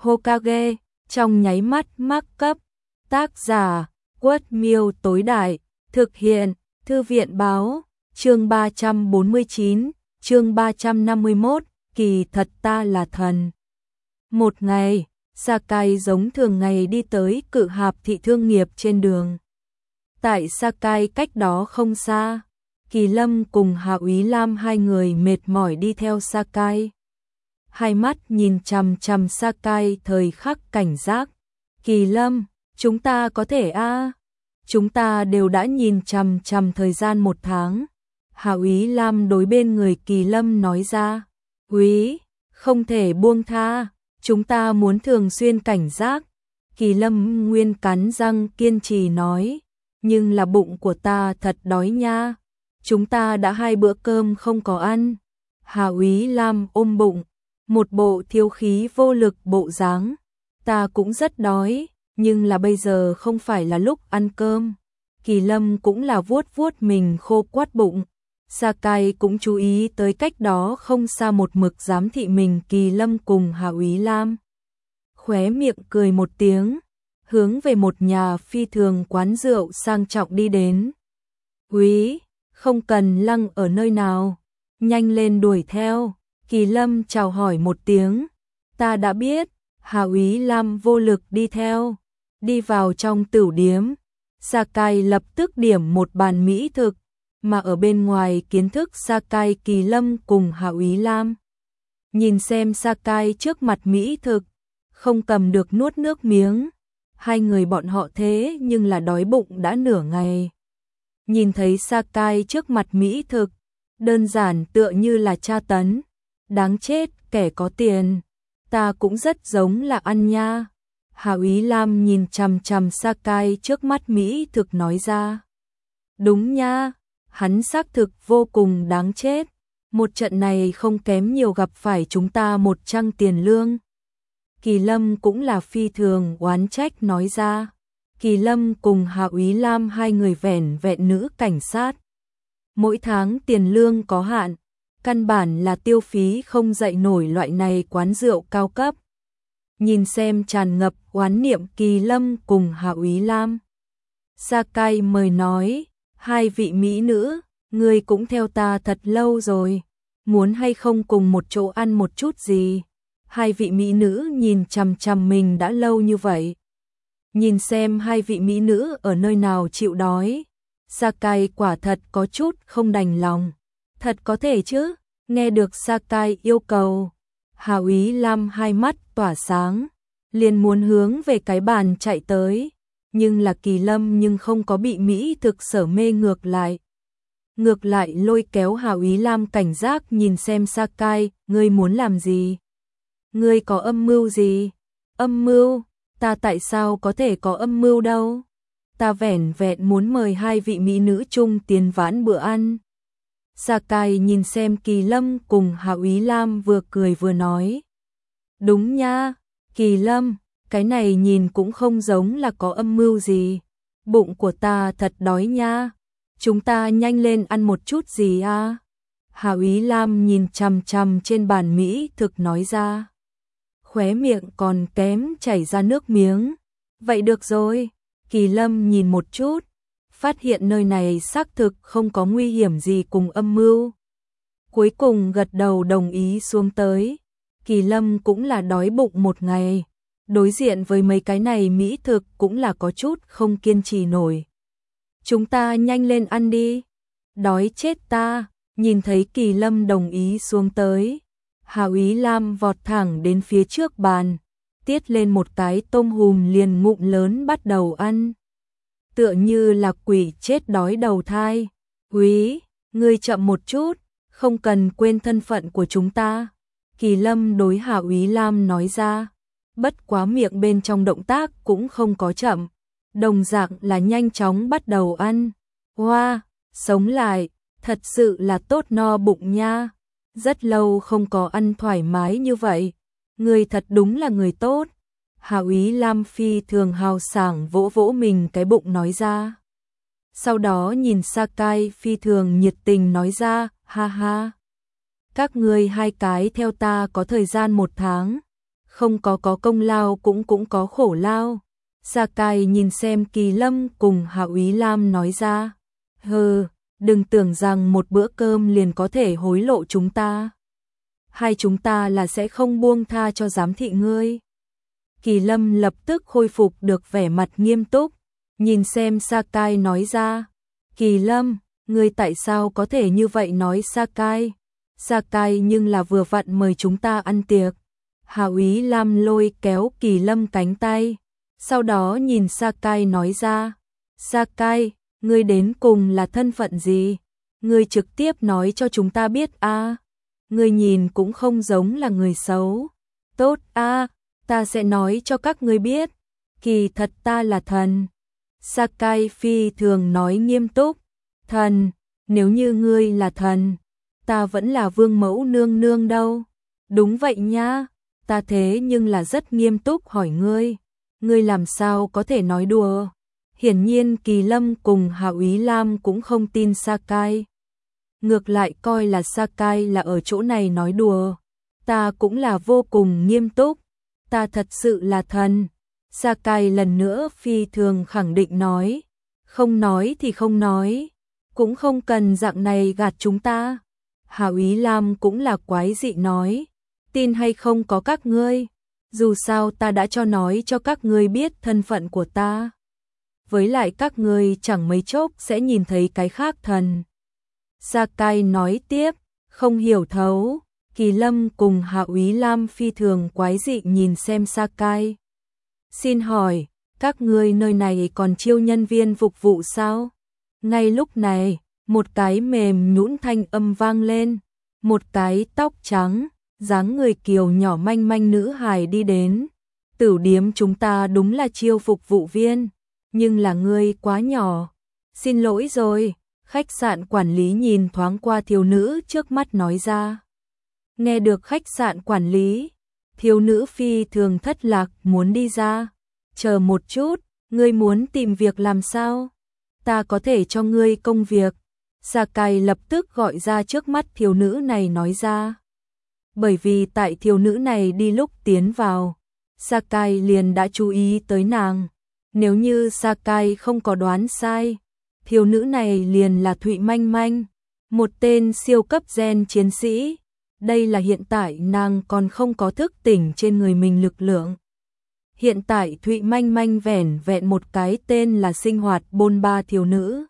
Hokage, trong nháy mắt mắc cấp. Tác giả, Quất Miêu tối đại, thực hiện, Thư viện báo, chương 349, chương 351, kỳ thật ta là thần. Một ngày, Sakai giống thường ngày đi tới cự hạp thị thương nghiệp trên đường. Tại Sakai cách đó không xa, Kỳ Lâm cùng Hạ Úy Lam hai người mệt mỏi đi theo Sakai. Hai mắt nhìn chằm chằm Sakai thời khắc cảnh giác. Kỳ Lâm, chúng ta có thể chúng ta đều đã nhìn chằm chằm thời gian 1 tháng. Hạ Úy Lam đối bên người Kỳ Lâm nói ra. Úy, không thể buông tha, chúng ta muốn thường xuyên cảnh giác. Kỳ Lâm nguyên cắn răng kiên trì nói. Nhưng là bụng của ta thật đói nha. Chúng ta đã 2 bữa cơm không có ăn. Hạ Úy Lam ôm bụng, một bộ thiếu khí vô lực bộ dáng. Ta cũng rất đói, nhưng là bây giờ không phải là lúc ăn cơm. Kỳ Lâm cũng là vuốt vuốt mình khô quắt bụng. Sakai cũng chú ý tới cách đó không xa một mực giám thị mình Kỳ Lâm cùng Hạ Úy Lam. Khóe miệng cười một tiếng, hướng về một nhà phi thường quán rượu sang trọng đi đến. Úy, không cần lăng ở nơi nào, nhanh lên đuổi theo. Kỳ Lâm chào hỏi một tiếng. Ta đã biết. Hạ Úy Lam vô lực đi theo. Đi vào trong tửu điếm, Sakai lập tức điểm một bàn mỹ thực, mà ở bên ngoài kiến thức Sakai Kỳ Lâm cùng Hạ Úy Lam. Nhìn xem Sakai trước mặt mỹ thực, không cầm được nuốt nước miếng. Hai người bọn họ thế nhưng là đói bụng đã nửa ngày. Nhìn thấy Sakai trước mặt mỹ thực, đơn giản tựa như là tra tấn. Đáng chết, kẻ có tiền. Ta cũng rất giống là ăn nha. Hạ Úy Lam nhìn chằm chằm Sakai trước mắt mỹ thực nói ra. Đúng nha, hắn xác thực vô cùng đáng chết. Một trận này không kém nhiều gặp phải chúng ta 100 tiền lương. Kỳ Lâm cũng là phi thường oán trách nói ra. Kỳ Lâm cùng Hạ Úy Lam hai người vẻn vẹn nữ cảnh sát. Mỗi tháng tiền lương có hạn, căn bản là tiêu phí không dậy nổi loại này quán rượu cao cấp. Nhìn xem tràn ngập oán niệm Kỳ Lâm cùng Hạ Úy Lam. Sakai mời nói, 2 vị mỹ nữ, ngươi cũng theo ta thật lâu rồi, muốn hay không cùng một chỗ ăn một chút gì? 2 vị mỹ nữ nhìn chằm chằm mình đã lâu như vậy. Nhìn xem 2 vị mỹ nữ ở nơi nào chịu đói. Sakai quả thật có chút không đành lòng. Thật có thể chứ? Nghe được Sakai yêu cầu, Hạ Úy Lam hai mắt tỏa sáng, liền muốn hướng về cái bàn chạy tới, nhưng là Kỳ Lâm nhưng không có bị mỹ thực sở mê ngược lại. Ngược lại lôi kéo Hạ Úy Lam cảnh giác nhìn xem Sakai, ngươi muốn làm gì? Ngươi có âm mưu gì? Âm mưu? Ta tại sao có thể có âm mưu đâu? Ta vẻn vẹn muốn mời 2 vị mỹ nữ chung tiền vãn bữa ăn. Sakai nhìn xem Kỳ Lâm cùng Hạ Úy Lam vừa cười vừa nói. Đúng nha, Kỳ Lâm, cái này nhìn cũng không giống là có âm mưu gì. Bụng của ta thật đói nha. Chúng ta nhanh lên ăn một chút gì à? Hạ Úy Lam nhìn chằm chằm trên bàn mỹ thực nói ra. Khóe miệng còn kém chảy ra nước miếng. Vậy được rồi. Kỳ Lâm nhìn một chút, phát hiện nơi này xác thực không có nguy hiểm gì cùng âm mưu. Cuối cùng gật đầu đồng ý xuống tới. Kỳ Lâm cũng là đói bụng một ngày, đối diện với mấy cái này mỹ thực cũng là có chút không kiên trì nổi. Chúng ta nhanh lên ăn đi. Đói chết ta. Nhìn thấy Kỳ Lâm đồng ý xuống tới, Hạ Úy Lam vọt thẳng đến phía trước bàn, tiết lên một cái tôm hùm liền ngụm lớn bắt đầu ăn. Tựa như là quỷ chết đói đầu thai. Úy, ngươi chậm một chút, không cần quên thân phận của chúng ta. Kỳ Lâm đối Hạ Úy Lam nói ra, bất quá miệng bên trong động tác cũng không có chậm, đồng dạng là nhanh chóng bắt đầu ăn. Hoa, sống lại, thật sự là tốt no bụng nha. Rất lâu không có ăn thoải mái như vậy. Ngươi thật đúng là người tốt. Hạ Úy Lam phi thường hào sảng vỗ vỗ mình cái bụng nói ra. Sau đó nhìn Sakai phi thường nhiệt tình nói ra, ha ha. Các ngươi 2 cái theo ta có thời gian 1 tháng. không có công lao cũng có khổ lao. Sakai nhìn xem Kỳ Lâm cùng Hạ Úy Lam nói ra. Hừ, đừng tưởng rằng một bữa cơm liền có thể hối lộ chúng ta. Hai chúng ta là sẽ không buông tha cho giám thị ngươi. Kỳ Lâm lập tức khôi phục được vẻ mặt nghiêm túc, nhìn xem Sakai nói ra. Kỳ Lâm, ngươi tại sao có thể như vậy nói Sakai? Sakai nhưng là vừa vặn mời chúng ta ăn tiệc. Hạ Úy Lam lôi kéo Kỳ Lâm cánh tay, sau đó nhìn Sakai nói ra. Sakai, ngươi đến cùng là thân phận gì? Ngươi trực tiếp nói cho chúng ta biết a. Ngươi nhìn cũng không giống là người xấu. Tốt a, ta sẽ nói cho các ngươi biết. Kỳ thật ta là thần. Sakai phi thường nói nghiêm túc. Thần, nếu như ngươi là thần, ta vẫn là vương mẫu nương nương đâu. Đúng vậy nha, ta thế nhưng là rất nghiêm túc hỏi ngươi. Ngươi làm sao có thể nói đùa? Hiển nhiên Kỳ Lâm cùng Hạ Úy Lam cũng không tin Sakai. Ngược lại coi là Sakai là ở chỗ này nói đùa. Ta cũng là vô cùng nghiêm túc. Ta thật sự là thần. Sakai lần nữa phi thường khẳng định nói. Không nói thì không nói. Cũng không cần dạng này gạt chúng ta. Hạ Úy Lam cũng là quái dị nói. Tin hay không có các ngươi. Dù sao ta đã nói cho các ngươi biết thân phận của ta. Với lại các ngươi chẳng mấy chốc sẽ nhìn thấy cái khác thần. Sakai nói tiếp, không hiểu thấu. Kỳ Lâm cùng Hạ Úy Lam phi thường quái dị nhìn xem Sakai. Xin hỏi, các ngươi nơi này còn chiêu nhân viên phục vụ sao? Ngay lúc này, một cái mềm nhũn thanh âm vang lên. Một cái tóc trắng, dáng người kiều nhỏ manh manh nữ hài đi đến. Tửu điếm chúng ta đúng là chiêu phục vụ viên, nhưng là ngươi quá nhỏ. Xin lỗi rồi, khách sạn quản lý nhìn thoáng qua thiếu nữ trước mắt nói ra. Nghe được khách sạn quản lý, thiếu nữ phi thường thất lạc muốn đi ra. Chờ một chút, ngươi muốn tìm việc làm sao? Ta có thể cho ngươi công việc. Sakai lập tức gọi ra trước mắt thiếu nữ này nói ra. Bởi vì tại thiếu nữ này đi lúc tiến vào, Sakai liền đã chú ý tới nàng. Nếu như Sakai không có đoán sai, thiếu nữ này liền là Thụy Manh Manh, một tên siêu cấp gen chiến sĩ. Đây là hiện tại nàng còn không có thức tỉnh trên người mình lực lượng. Hiện tại Thụy Manh Manh vẻn vẹn một cái tên là sinh hoạt bôn ba thiếu nữ.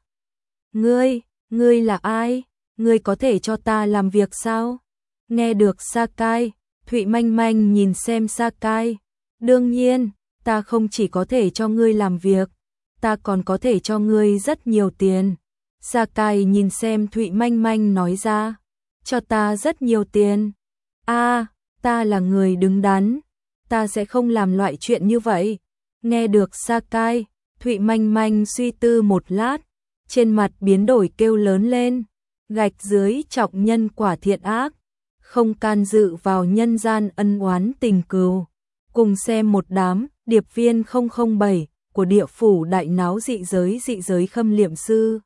Ngươi là ai? Ngươi có thể cho ta làm việc sao? Nghe được Sakai, Thụy Manh Manh nhìn xem Sakai. Đương nhiên, ta không chỉ có thể cho ngươi làm việc, ta còn có thể cho ngươi rất nhiều tiền. Sakai nhìn xem Thụy Manh Manh nói ra. Cho ta rất nhiều tiền. Ta là người đứng đắn. Ta sẽ không làm loại chuyện như vậy. Nghe được Sakai, Thụy Manh Manh suy tư một lát, trên mặt biến đổi kêu lớn lên. Gạch dưới trọng nhân quả thiện ác, không can dự vào nhân gian ân oán tình cừu. Cùng xem một đám điệp viên 007 của địa phủ đại náo dị giới khâm liệm sư.